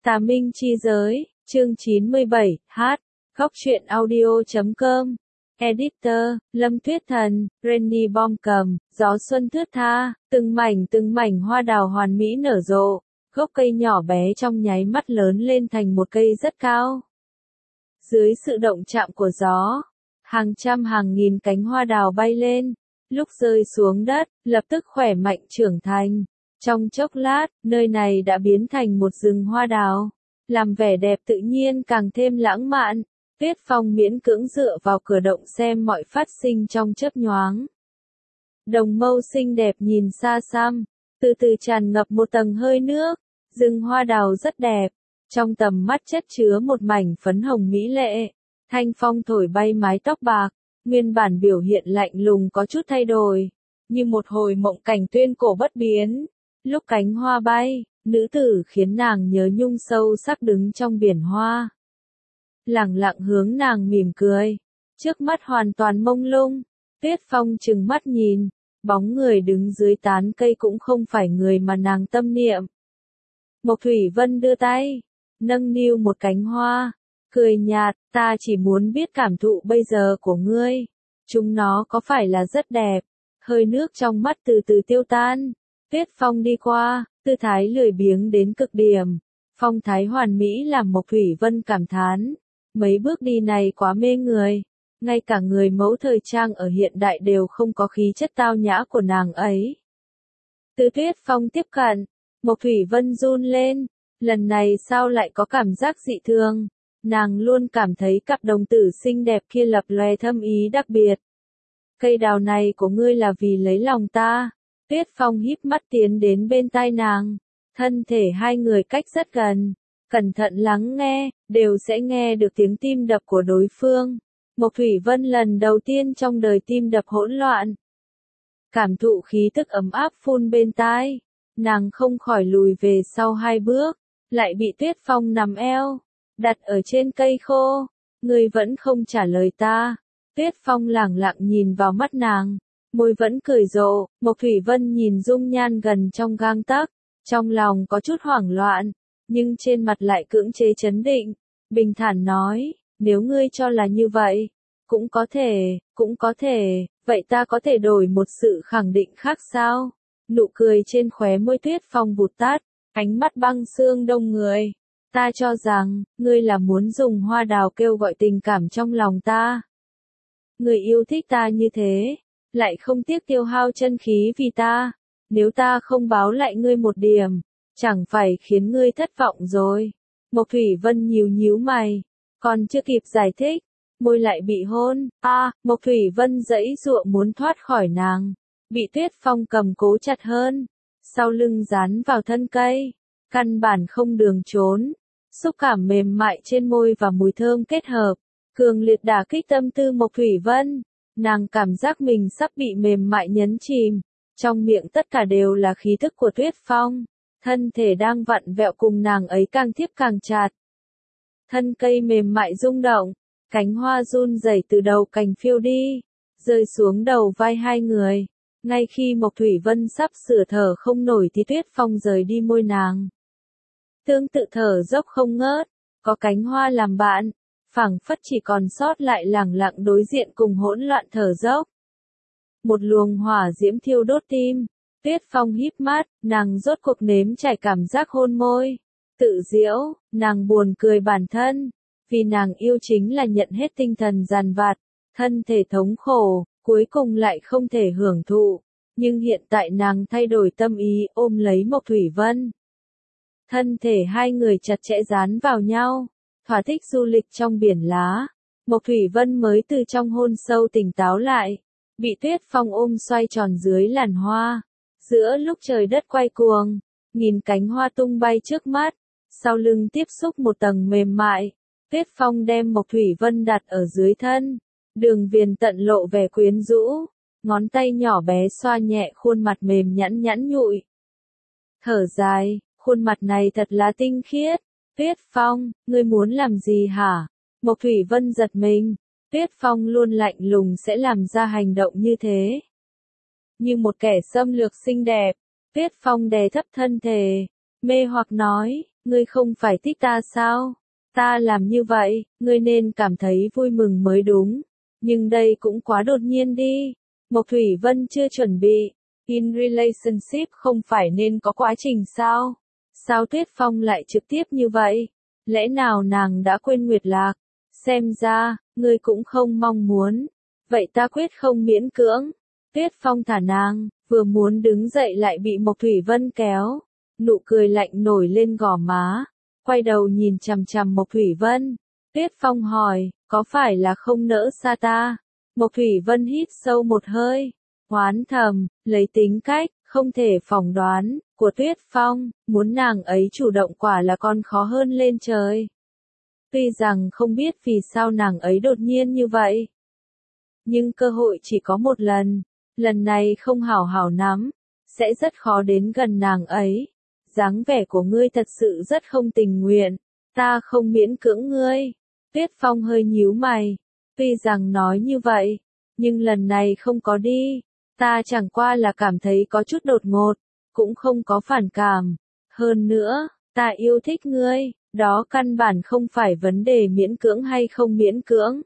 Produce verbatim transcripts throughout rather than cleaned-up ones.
Tà Minh Chi Giới, chương chín mươi bảy, hát, góc truyện audio chấm com. Editor, Lâm Tuyết Thần, Renny Bom cầm, gió xuân thướt tha, từng mảnh từng mảnh hoa đào hoàn mỹ nở rộ, gốc cây nhỏ bé trong nháy mắt lớn lên thành một cây rất cao. Dưới sự động chạm của gió, hàng trăm hàng nghìn cánh hoa đào bay lên, lúc rơi xuống đất, lập tức khỏe mạnh trưởng thành. Trong chốc lát, nơi này đã biến thành một rừng hoa đào, làm vẻ đẹp tự nhiên càng thêm lãng mạn. Tuyết Phong miễn cưỡng dựa vào cửa động xem mọi phát sinh trong chớp nhoáng. Đồng mâu xinh đẹp nhìn xa xăm, từ từ tràn ngập một tầng hơi nước, rừng hoa đào rất đẹp, trong tầm mắt chất chứa một mảnh phấn hồng mỹ lệ. Thanh phong thổi bay mái tóc bạc, nguyên bản biểu hiện lạnh lùng có chút thay đổi, như một hồi mộng cảnh tuyên cổ bất biến. Lúc cánh hoa bay, nữ tử khiến nàng nhớ nhung sâu sắc đứng trong biển hoa. Lẳng lặng hướng nàng mỉm cười, trước mắt hoàn toàn mông lung. Tuyết Phong trừng mắt nhìn, bóng người đứng dưới tán cây cũng không phải người mà nàng tâm niệm. Mộc Thủy Vân đưa tay, nâng niu một cánh hoa, cười nhạt, ta chỉ muốn biết cảm thụ bây giờ của ngươi. Chúng nó có phải là rất đẹp? Hơi nước trong mắt từ từ tiêu tan. Tuyết Phong đi qua, tư thái lười biếng đến cực điểm. Phong thái hoàn mỹ làm Mộc Thủy Vân cảm thán. Mấy bước đi này quá mê người. Ngay cả người mẫu thời trang ở hiện đại đều không có khí chất tao nhã của nàng ấy. Từ Tuyết Phong tiếp cận, Mộc Thủy Vân run lên. Lần này sao lại có cảm giác dị thường? Nàng luôn cảm thấy cặp đồng tử xinh đẹp kia lập lòe thâm ý đặc biệt. Cây đào này của ngươi là vì lấy lòng ta. Tuyết Phong híp mắt tiến đến bên tai nàng, thân thể hai người cách rất gần, cẩn thận lắng nghe, đều sẽ nghe được tiếng tim đập của đối phương. Mộc Thủy Vân lần đầu tiên trong đời tim đập hỗn loạn. Cảm thụ khí tức ấm áp phun bên tai, nàng không khỏi lùi về sau hai bước, lại bị Tuyết Phong nắm eo, đặt ở trên cây khô. Ngươi vẫn không trả lời ta. Tuyết Phong lẳng lặng nhìn vào mắt nàng. Môi vẫn cười rộ, Mộc Thủy Vân nhìn dung nhan gần trong gang tấc, trong lòng có chút hoảng loạn, nhưng trên mặt lại cưỡng chế chấn định, bình thản nói, nếu ngươi cho là như vậy, cũng có thể, cũng có thể, vậy ta có thể đổi một sự khẳng định khác sao? Nụ cười trên khóe môi Tuyết Phong vụt tắt, ánh mắt băng xương đông người, ta cho rằng, ngươi là muốn dùng hoa đào kêu gọi tình cảm trong lòng ta. Ngươi yêu thích ta như thế, lại không tiếc tiêu hao chân khí vì ta, nếu ta không báo lại ngươi một điểm, chẳng phải khiến ngươi thất vọng rồi. Mộc Thủy Vân nhíu nhíu mày, còn chưa kịp giải thích, môi lại bị hôn. A, à, Mộc Thủy Vân giãy giụa muốn thoát khỏi nàng, bị Tuyết Phong cầm cố chặt hơn, sau lưng dán vào thân cây, căn bản không đường trốn. Xúc cảm mềm mại trên môi và mùi thơm kết hợp, cường liệt đả kích tâm tư Mộc Thủy Vân. Nàng cảm giác mình sắp bị mềm mại nhấn chìm, trong miệng tất cả đều là khí thức của Tuyết Phong, thân thể đang vặn vẹo cùng nàng ấy càng tiếp càng chặt. Thân cây mềm mại rung động, cánh hoa run rẩy từ đầu cành phiêu đi, rơi xuống đầu vai hai người. Ngay khi Mộc Thủy Vân sắp sửa thở không nổi thì Tuyết Phong rời đi môi nàng. Tương tự thở dốc không ngớt, có cánh hoa làm bạn. Phảng phất chỉ còn sót lại lẳng lặng đối diện cùng hỗn loạn thở dốc. Một luồng hỏa diễm thiêu đốt tim, Tuyết Phong híp mắt, nàng rốt cuộc nếm trải cảm giác hôn môi. Tự giễu, nàng buồn cười bản thân, vì nàng yêu chính là nhận hết tinh thần dằn vặt, thân thể thống khổ, cuối cùng lại không thể hưởng thụ. Nhưng hiện tại nàng thay đổi tâm ý ôm lấy Mộc Thủy Vân. Thân thể hai người chặt chẽ dán vào nhau. Thỏa thích du lịch trong biển lá, Mộc Thủy Vân mới từ trong hôn sâu tỉnh táo lại, bị Tuyết Phong ôm xoay tròn dưới làn hoa, giữa lúc trời đất quay cuồng, nhìn cánh hoa tung bay trước mắt, sau lưng tiếp xúc một tầng mềm mại, Tuyết Phong đem Mộc Thủy Vân đặt ở dưới thân, đường viền tận lộ vẻ quyến rũ, ngón tay nhỏ bé xoa nhẹ khuôn mặt mềm nhẵn nhẵn nhụi. Thở dài, khuôn mặt này thật là tinh khiết. Tuyết Phong, ngươi muốn làm gì hả? Mộc Thủy Vân giật mình, Tuyết Phong luôn lạnh lùng sẽ làm ra hành động như thế. Như một kẻ xâm lược xinh đẹp, Tuyết Phong đè thấp thân thể, mê hoặc nói, ngươi không phải thích ta sao? Ta làm như vậy, ngươi nên cảm thấy vui mừng mới đúng. Nhưng đây cũng quá đột nhiên đi. Mộc Thủy Vân chưa chuẩn bị. In relationship không phải nên có quá trình sao? Sao Tuyết Phong lại trực tiếp như vậy? Lẽ nào nàng đã quên Nguyệt Lạc? Xem ra, ngươi cũng không mong muốn. Vậy ta quyết không miễn cưỡng. Tuyết Phong thả nàng, vừa muốn đứng dậy lại bị Mộc Thủy Vân kéo. Nụ cười lạnh nổi lên gò má. Quay đầu nhìn chằm chằm Mộc Thủy Vân. Tuyết Phong hỏi, có phải là không nỡ xa ta? Mộc Thủy Vân hít sâu một hơi. Oán thầm, lấy tính cách, không thể phỏng đoán, của Tuyết Phong, muốn nàng ấy chủ động quả là còn khó hơn lên trời. Tuy rằng không biết vì sao nàng ấy đột nhiên như vậy. Nhưng cơ hội chỉ có một lần. Lần này không hảo hảo nắm, sẽ rất khó đến gần nàng ấy. Dáng vẻ của ngươi thật sự rất không tình nguyện, ta không miễn cưỡng ngươi. Tuyết Phong hơi nhíu mày, tuy rằng nói như vậy, nhưng lần này không có đi. Ta chẳng qua là cảm thấy có chút đột ngột, cũng không có phản cảm. Hơn nữa, ta yêu thích ngươi, đó căn bản không phải vấn đề miễn cưỡng hay không miễn cưỡng.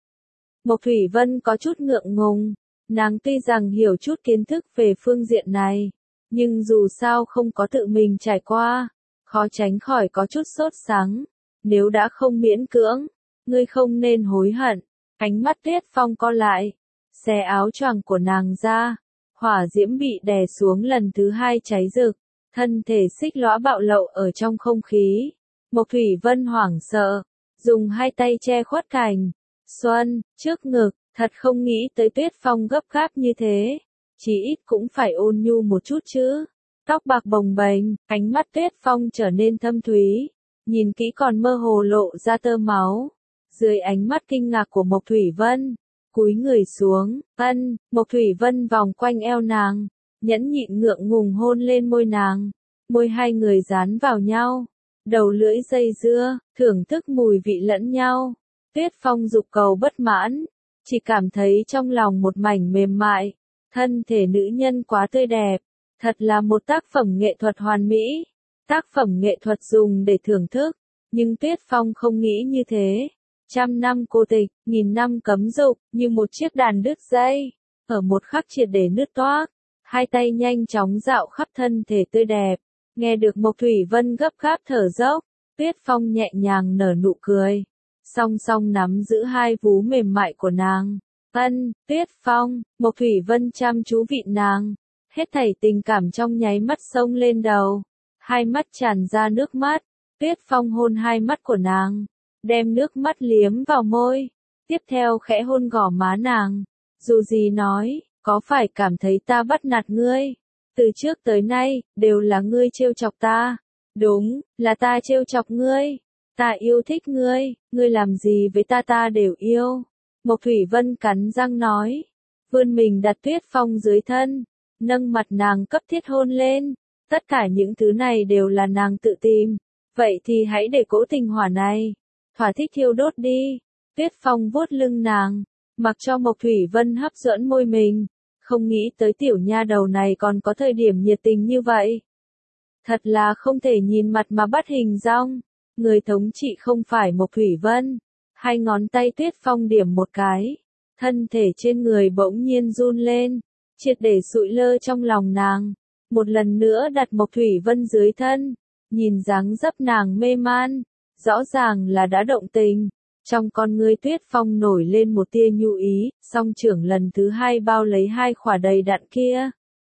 Mộc Thủy Vân có chút ngượng ngùng, nàng tuy rằng hiểu chút kiến thức về phương diện này, nhưng dù sao không có tự mình trải qua, khó tránh khỏi có chút sốt sắng. Nếu đã không miễn cưỡng, ngươi không nên hối hận. Ánh mắt Tuyết Phong co lại, xé áo choàng của nàng ra, hỏa diễm bị đè xuống lần thứ hai cháy rực, thân thể xích lõa bạo lộ ở trong không khí. Mộc Thủy Vân hoảng sợ, dùng hai tay che khuất cành xuân trước ngực, thật không nghĩ tới Tuyết Phong gấp gáp như thế, chỉ ít cũng phải ôn nhu một chút chứ. Tóc bạc bồng bềnh, ánh mắt Tuyết Phong trở nên thâm thúy, nhìn kỹ còn mơ hồ lộ ra tơ máu. Dưới ánh mắt kinh ngạc của Mộc Thủy Vân, cúi người xuống, ân, Mộc Thủy Vân vòng quanh eo nàng, nhẫn nhịn ngượng ngùng hôn lên môi nàng, môi hai người dán vào nhau, đầu lưỡi dây dưa, thưởng thức mùi vị lẫn nhau. Tuyết Phong dục cầu bất mãn, chỉ cảm thấy trong lòng một mảnh mềm mại, thân thể nữ nhân quá tươi đẹp, thật là một tác phẩm nghệ thuật hoàn mỹ, tác phẩm nghệ thuật dùng để thưởng thức, nhưng Tuyết Phong không nghĩ như thế. Trăm năm cô tịch, nghìn năm cấm dục, như một chiếc đàn đứt dây, ở một khắc triệt để nứt toác, hai tay nhanh chóng dạo khắp thân thể tươi đẹp, nghe được Mộc Thủy Vân gấp gáp thở dốc, Tuyết Phong nhẹ nhàng nở nụ cười, song song nắm giữ hai vú mềm mại của nàng. Ân, Tuyết Phong, Mộc Thủy Vân chăm chú vịn nàng, hết thảy tình cảm trong nháy mắt xông lên đầu, hai mắt tràn ra nước mắt, Tuyết Phong hôn hai mắt của nàng, đem nước mắt liếm vào môi, tiếp theo khẽ hôn gò má nàng. Dù gì nói, có phải cảm thấy ta bắt nạt ngươi? Từ trước tới nay, đều là ngươi trêu chọc ta. Đúng, là ta trêu chọc ngươi. Ta yêu thích ngươi, ngươi làm gì với ta ta đều yêu. Mộc Thủy Vân cắn răng nói, vươn mình đặt Tuyết Phong dưới thân, nâng mặt nàng cấp thiết hôn lên. Tất cả những thứ này đều là nàng tự tìm. Vậy thì hãy để cỗ tình hỏa này thỏa thích thiêu đốt đi. Tuyết Phong vuốt lưng nàng, mặc cho Mộc Thủy Vân hấp dẫn môi mình, không nghĩ tới tiểu nha đầu này còn có thời điểm nhiệt tình như vậy. Thật là không thể nhìn mặt mà bắt hình dong, người thống trị không phải Mộc Thủy Vân. Hai ngón tay Tuyết Phong điểm một cái, thân thể trên người bỗng nhiên run lên, triệt để sụi lơ trong lòng nàng. Một lần nữa đặt Mộc Thủy Vân dưới thân, nhìn dáng dấp nàng mê man, rõ ràng là đã động tình. Trong con ngươi Tuyết Phong nổi lên một tia nhu ý, song trưởng lần thứ hai bao lấy hai khỏa đầy đặn kia.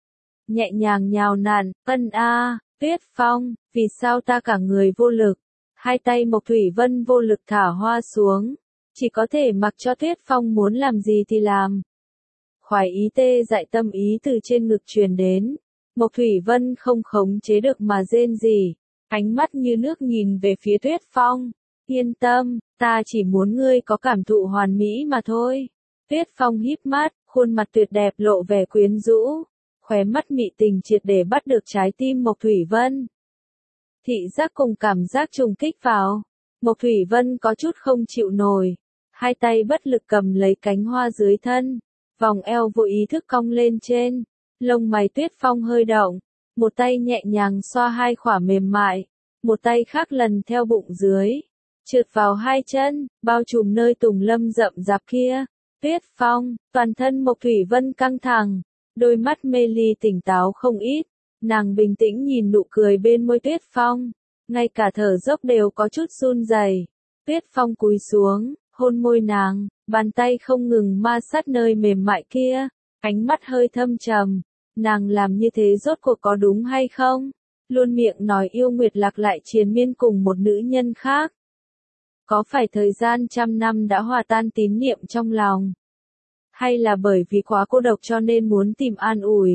Nhẹ nhàng nhào nặn, ân a, Tuyết Phong, vì sao ta cả người vô lực? Hai tay Mộc Thủy Vân vô lực thả hoa xuống, chỉ có thể mặc cho Tuyết Phong muốn làm gì thì làm. Khoái ý tê dại tâm ý từ trên ngực truyền đến, Mộc Thủy Vân không khống chế được mà rên rỉ, ánh mắt như nước nhìn về phía Tuyết Phong. Yên tâm, ta chỉ muốn ngươi có cảm thụ hoàn mỹ mà thôi. Tuyết Phong híp mắt, khuôn mặt tuyệt đẹp lộ vẻ quyến rũ, khóe mắt mị tình triệt để bắt được trái tim Mộc Thủy Vân. Thị giác cùng cảm giác trùng kích vào, Mộc Thủy Vân có chút không chịu nổi, hai tay bất lực cầm lấy cánh hoa dưới thân, vòng eo vô ý thức cong lên trên, lông mày Tuyết Phong hơi động, một tay nhẹ nhàng xoa hai khỏa mềm mại, một tay khác lần theo bụng dưới, trượt vào hai chân, bao trùm nơi tùng lâm rậm rạp kia. Tuyết Phong, toàn thân Mộc Thủy Vân căng thẳng, đôi mắt mê ly tỉnh táo không ít, nàng bình tĩnh nhìn nụ cười bên môi Tuyết Phong, ngay cả thở dốc đều có chút run rẩy. Tuyết Phong cúi xuống, hôn môi nàng, bàn tay không ngừng ma sát nơi mềm mại kia, ánh mắt hơi thâm trầm, nàng làm như thế rốt cuộc có đúng hay không? Luôn miệng nói yêu Nguyệt Lạc lại triền miên cùng một nữ nhân khác. Có phải thời gian trăm năm đã hòa tan tín niệm trong lòng? Hay là bởi vì quá cô độc cho nên muốn tìm an ủi?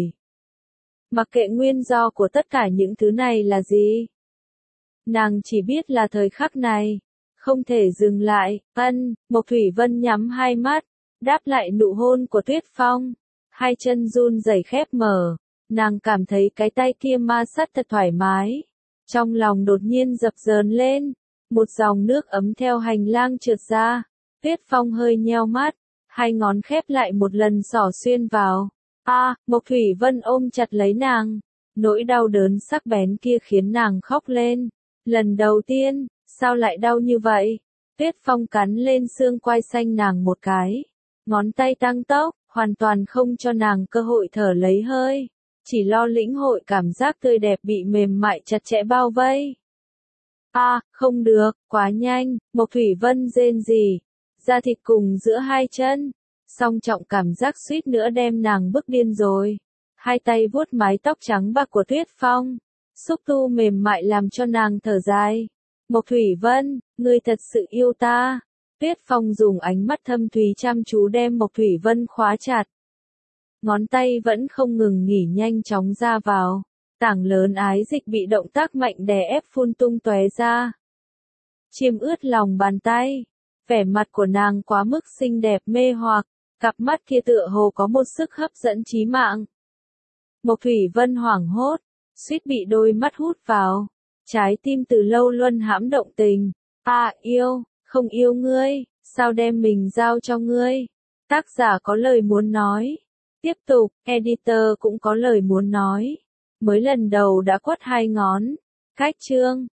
Mặc kệ nguyên do của tất cả những thứ này là gì? Nàng chỉ biết là thời khắc này, không thể dừng lại. Ân, Mộc Thủy Vân nhắm hai mắt, đáp lại nụ hôn của Tuyết Phong. Hai chân run rẩy khép mở, nàng cảm thấy cái tay kia ma sát thật thoải mái. Trong lòng đột nhiên dập dờn lên, một dòng nước ấm theo hành lang trượt ra. Tuyết Phong hơi nheo mắt, hai ngón khép lại một lần xỏ xuyên vào. A, à, Mộc Thủy Vân ôm chặt lấy nàng, nỗi đau đớn sắc bén kia khiến nàng khóc lên. Lần đầu tiên, sao lại đau như vậy? Tuyết Phong cắn lên xương quai xanh nàng một cái, ngón tay tăng tốc, hoàn toàn không cho nàng cơ hội thở lấy hơi, chỉ lo lĩnh hội cảm giác tươi đẹp bị mềm mại chặt chẽ bao vây. A, à, không được, quá nhanh, Mộc Thủy Vân rên rỉ, da thịt cùng giữa hai chân, song trọng cảm giác suýt nữa đem nàng bức điên rồi. Hai tay vuốt mái tóc trắng bạc của Tuyết Phong, xúc tu mềm mại làm cho nàng thở dài. Mộc Thủy Vân, ngươi thật sự yêu ta. Tuyết Phong dùng ánh mắt thâm thúy chăm chú đem Mộc Thủy Vân khóa chặt. Ngón tay vẫn không ngừng nghỉ nhanh chóng ra vào. Tảng lớn ái dịch bị động tác mạnh đè ép phun tung tóe ra. Chiêm ướt lòng bàn tay. Vẻ mặt của nàng quá mức xinh đẹp mê hoặc. Cặp mắt kia tựa hồ có một sức hấp dẫn chí mạng. Mộc Thủy Vân hoảng hốt, suýt bị đôi mắt hút vào. Trái tim từ lâu luân hãm động tình. À yêu, không yêu ngươi, sao đem mình giao cho ngươi? Tác giả có lời muốn nói. Tiếp tục, editor cũng có lời muốn nói. Mới lần đầu đã quất hai ngón. Cách chương.